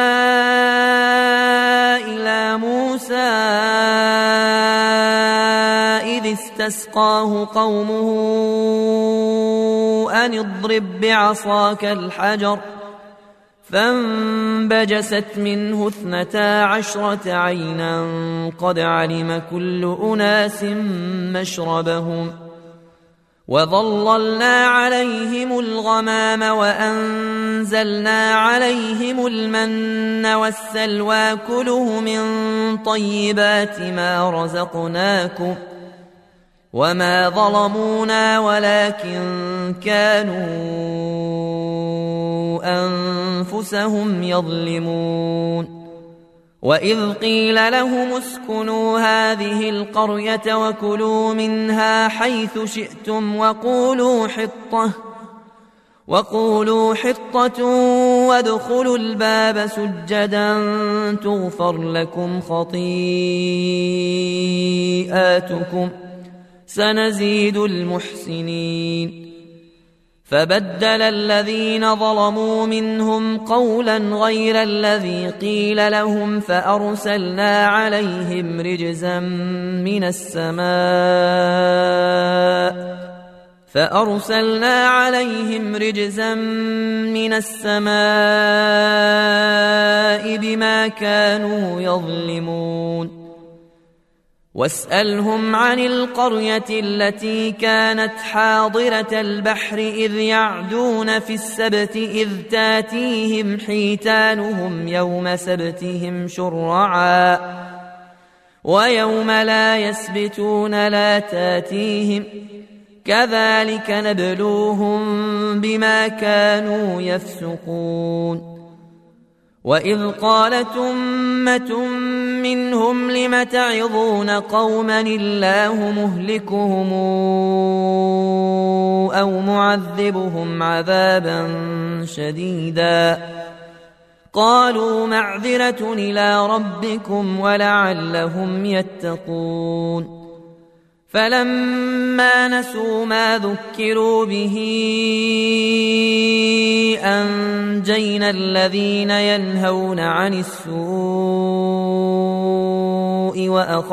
A: إلى موسى إذ استسقاه قومه أن اضرب بعصاك الحجر فانبجست منه 12 عينا قد علم كل أناس مشربهم وظللنا عليهم الغمام وأنزلنا عليهم المن والسلوى كلوا من طيبات ما رزقناكم وما ظلمونا ولكن كانوا أنفسهم يظلمون. وإذ قيل لهم اسكنوا هذه القرية وكلوا منها حيث شئتم وقولوا حطة وادخلوا الباب سجدا تغفر لكم خطيئاتكم سنزيد المحسنين. فبدل الذين ظلموا منهم قولا غير الذي قيل لهم فأرسلنا عليهم رجزا من السماء بما كانوا يظلمون. واسألهم عن القرية التي كانت حاضرة البحر إذ يعدون في السبت إذ تاتيهم حيتانهم يوم سبتهم شرعا ويوم لا يسبتون لا تاتيهم كذلك نبلوهم بما كانوا يفسقون. وإذ قالت أمة منهم لم تعظون قوما الله مهلكهم أو معذبهم عذابا شديدا قالوا معذرة إلى ربكم ولعلهم يتقون. فلما نسوا ما ذكروا به أنجينا الذين ينهون عن السوء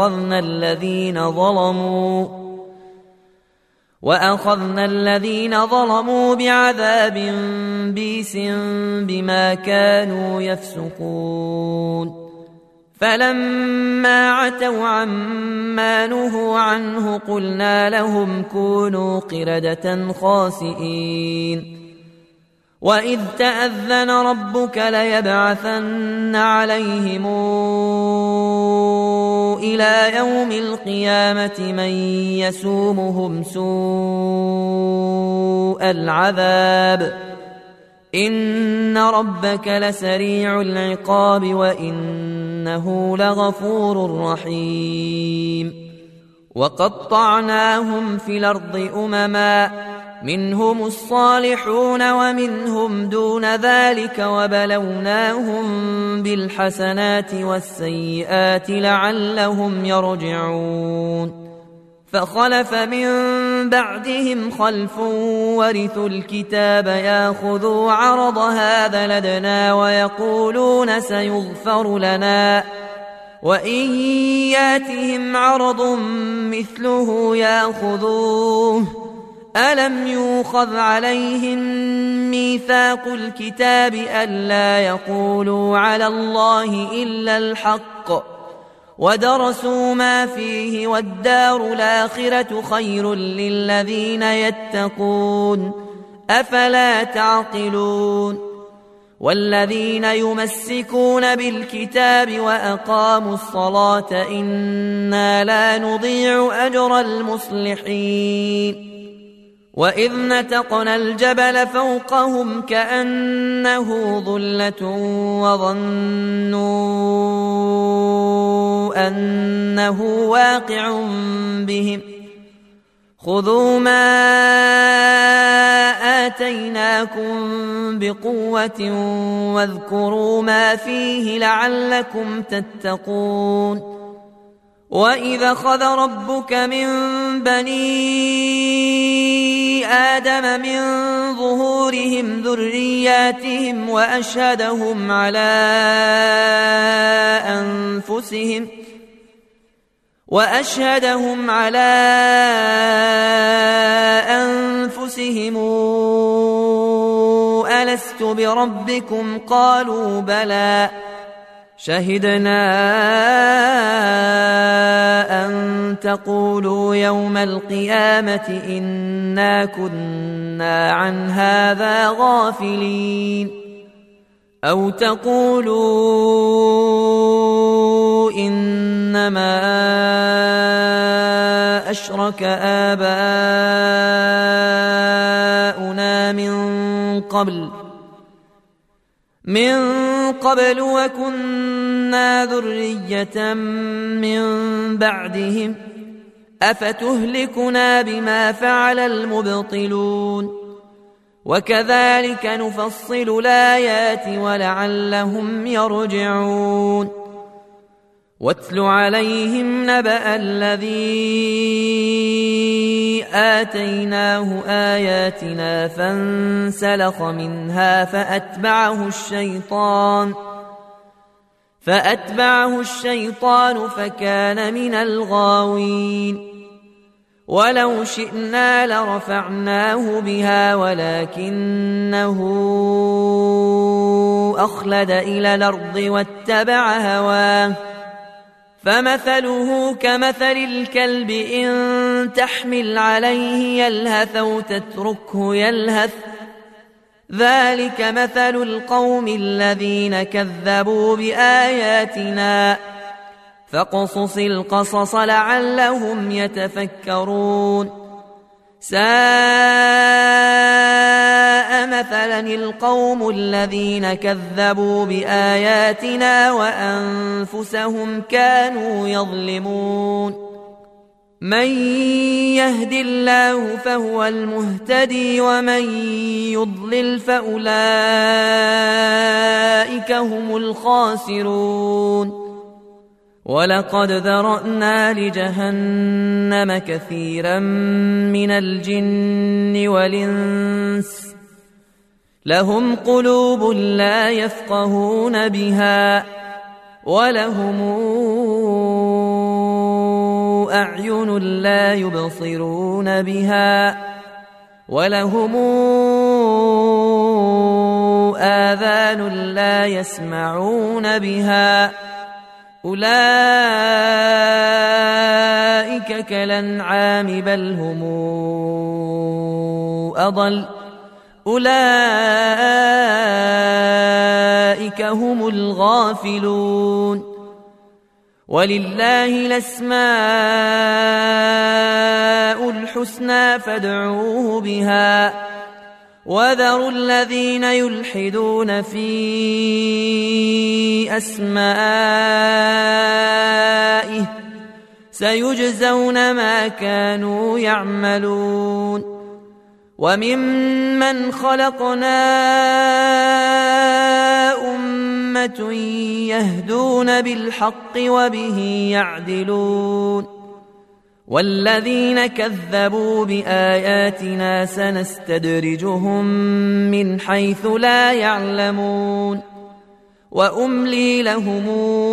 A: وأخذنا الذين ظلموا بعذاب بئس بما كانوا يفسقون. فلما عتوا عما نهوا عنه قلنا لهم كونوا قردة خاسئين. وإذ تأذن ربك ليبعثن عليهم إلى يوم القيامة من يسومهم سوء العذاب إن ربك لسريع العقاب وإنه لغفور رحيم. وقطعناهم في الأرض أمما منهم الصالحون ومنهم دون ذلك وبلوناهم بالحسنات والسيئات لعلهم يرجعون. فخلف من بعدهم خلف ورثوا الكتاب ياخذوا عرض هذا لدنا ويقولون سيغفر لنا وإن ياتهم عرض مثله ياخذوه ألم يؤخذ عليهم ميثاق الكتاب ألا يقولوا على الله إلا الحق ودرسوا ما فيه والدار الآخرة خير للذين يتقون أفلا تعقلون والذين يمسكون بالكتاب وأقاموا الصلاة إنا لا نضيع أجر المصلحين وإذ نتقنا الجبل فوقهم كأنه ظلة وظنوا أنه واقع بهم خذوا ما آتيناكم بقوة واذكروا ما فيه لعلكم تتقون وإذا خذ ربك من بني آدم من ظهورهم ذرياتهم وأشهدهم على أنفسهم ألست بربكم قالوا بلى شهدنا أن تقولوا يوم القيامة إنا كنا عن هذا غافلين أو تقولوا إنما أشرك آباؤنا من قبل وكنا ذرية من بعدهم أفتهلكنا بما فعل المبطلون وكذلك نفصل الآيات ولعلهم يرجعون واتل عليهم نبأ الذي آتيناه آياتنا فانسلخ منها فأتبعه الشيطان فكان من الغاوين ولو شئنا لرفعناه بها ولكنه أخلد إلى الأرض واتبع هواه فمثله كمثل الكلب إن تحمل عليه يلهث أو تتركه يلهث ذلك مثل القوم الذين كذبوا بآياتنا فاقصص القصص لعلهم يتفكرون ساء مثلا القوم الذين كذبوا بآياتنا وأنفسهم كانوا يظلمون من يهد الله فهو المهتدي ومن يضلل فأولئك هم الخاسرون ولقد ذرأنا لجهنم كثيرا من الجن والإنس لهم قلوب لا يفقهون بها ولهم أعين لا يبصرون بها ولهم آذان لا يسمعون بها أولئك كالأنعام بل هم أضل أولئك هم الغافلون ولله الأسماء الحسنى فادعوه بها وذروا الذين يلحدون في أسمائه سيجزون ما كانوا يعملون وممن خلقنا أمة يهدون بالحق وبه يعدلون والذين كذبوا بآياتنا سنستدرجهم من حيث لا يعلمون وأملي لهم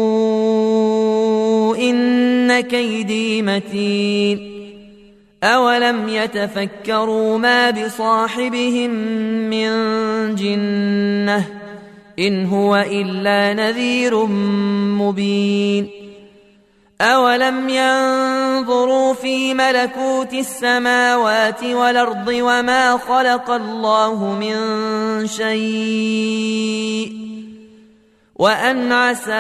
A: إن كيدي متين أولم يتفكروا ما بصاحبهم من جنة إن هو إلا نذير مبين أولم ينظروا في ملكوت السماوات والأرض وما خلق الله من شيء وأن عسى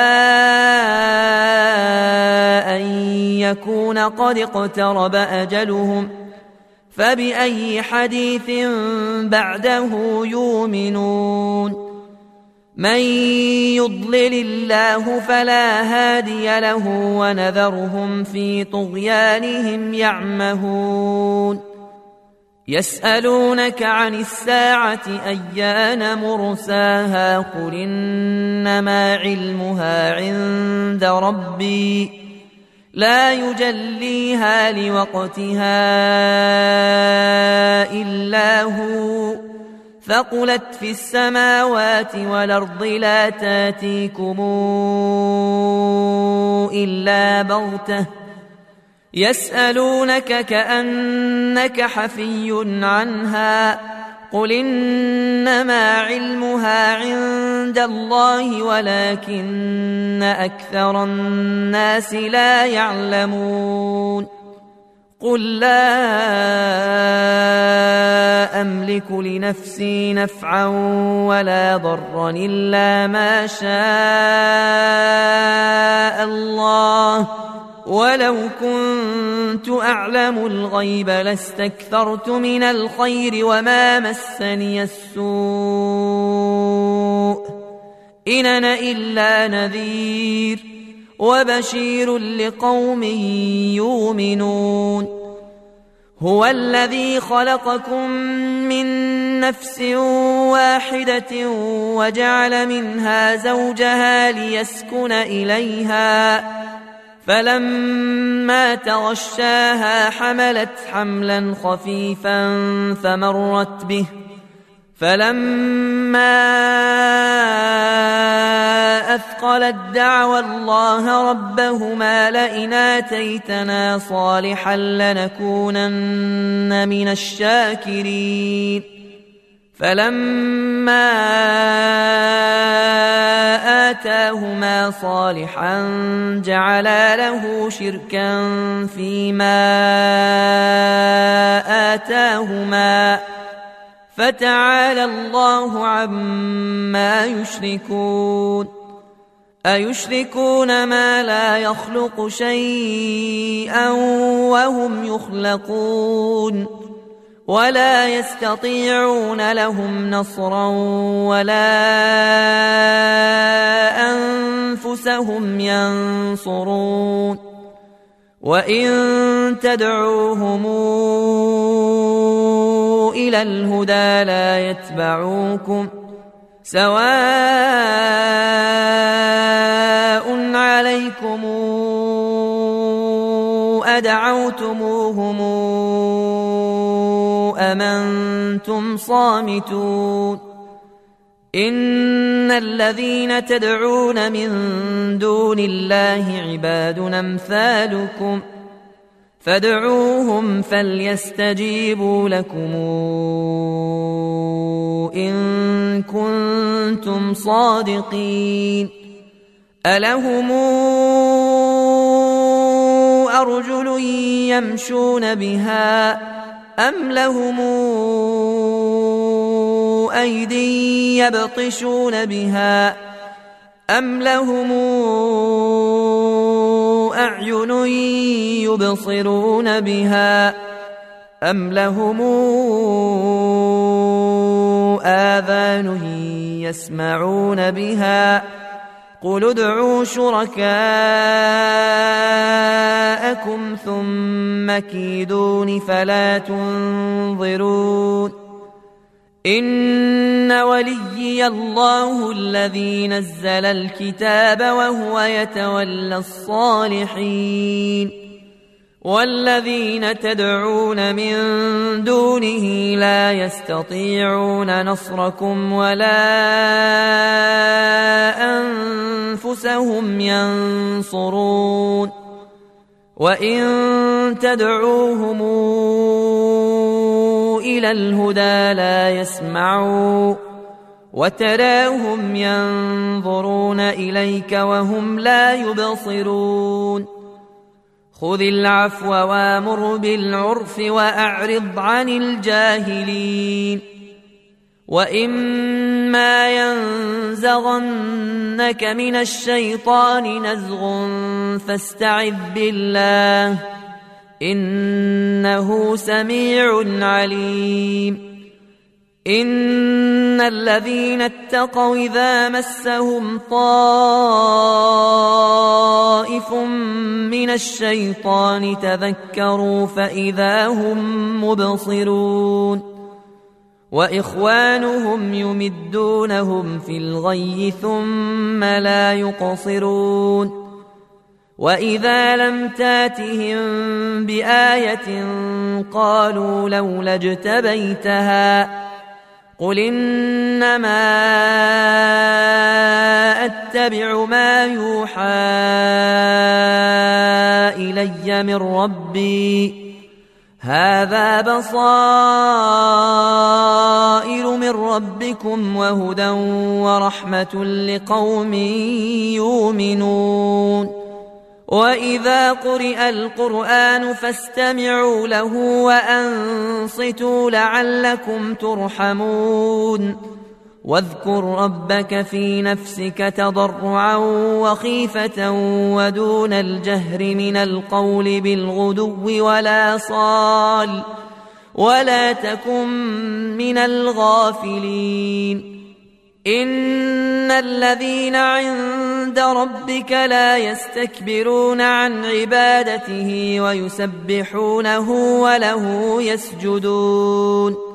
A: أن يكون قد اقترب أجلهم فبأي حديث بعده يؤمنون من يضلل الله فلا هادي له ونذرهم في طغيانهم يعمهون يسألونك عن الساعة أيان مرساها قل إنما علمها عند ربي لا يجليها لوقتها إلا هو ثقلت في السماوات والأرض لا تاتيكم إلا بغتة يسألونك كأنك حفي عنها قل إنما علمها عند الله ولكن أكثر الناس لا يعلمون قل لا أملك لنفسي نفعا ولا ضرا إلا ما شاء الله ولو كنت أعلم الغيب لاستكثرت من الخير وما مسني السوء إن أنا إلا نذير وبشير لقوم يؤمنون هو الذي خلقكم من نفس واحدة وجعل منها زوجها ليسكن إليها فلما تغشاها حملت حملا خفيفا فمرت به فلما أثقلت دعوى الله ربهما لئن آتيتنا صالحا لنكونن من الشاكرين فلما آتاهما صالحا جعلا له شركا فيما آتاهما فتعالى الله عما يشركون أيشركون ما لا يخلق شيئا وهم يخلقون ولا يستطيعون لهم نصرا ولا أنفسهم ينصرون وإن تدعوهم إلى الهدى لا يتبعوكم سواء عليكم أدعوتموهم أم أنتم صامتون إن الذين تدعون من دون الله عباد أمثالكم فادعوهم فليستجيبوا لكم إن كنتم صادقين ألهم أرجل يمشون بها أم لهم أيدي يبطشون بها أم لهم أعين يبصرون بها أم لهم آذان يسمعون بها قل ادعوا شركاءكم ثم كيدون فلا تنظرون إن وليي الله الذي نزل الكتاب وهو يتولى الصالحين والذين تدعون من دونه لا يستطيعون نصركم ولا أنفسهم ينصرون وإن تدعوهم إلى الهدى لا يسمعوا وتراهم ينظرون إليك وهم لا يبصرون خذ العفو وامر بالعرف وأعرض عن الجاهلين وإما ينزغنك من الشيطان نزغ فاستعذ بالله إنه سميع عليم إن الذين اتقوا إذا مسهم طائف من الشيطان تذكروا فإذا هم مبصرون وإخوانهم يمدونهم في الغي ثم لا يقصرون وإذا لم تاتهم بآية قالوا لولا اجتبيتها قل إنما أتبع ما يوحى إلي من ربي هذا بصائر من ربكم وهدى ورحمة لقوم يؤمنون وإذا قرئ القرآن فاستمعوا له وأنصتوا لعلكم ترحمون واذكر ربك في نفسك تضرعا وخيفة ودون الجهر من القول بالغدو ولا صال ولا تكن من الغافلين إن الذين عند ربك لا يستكبرون عن عبادته ويسبحونه وله يسجدون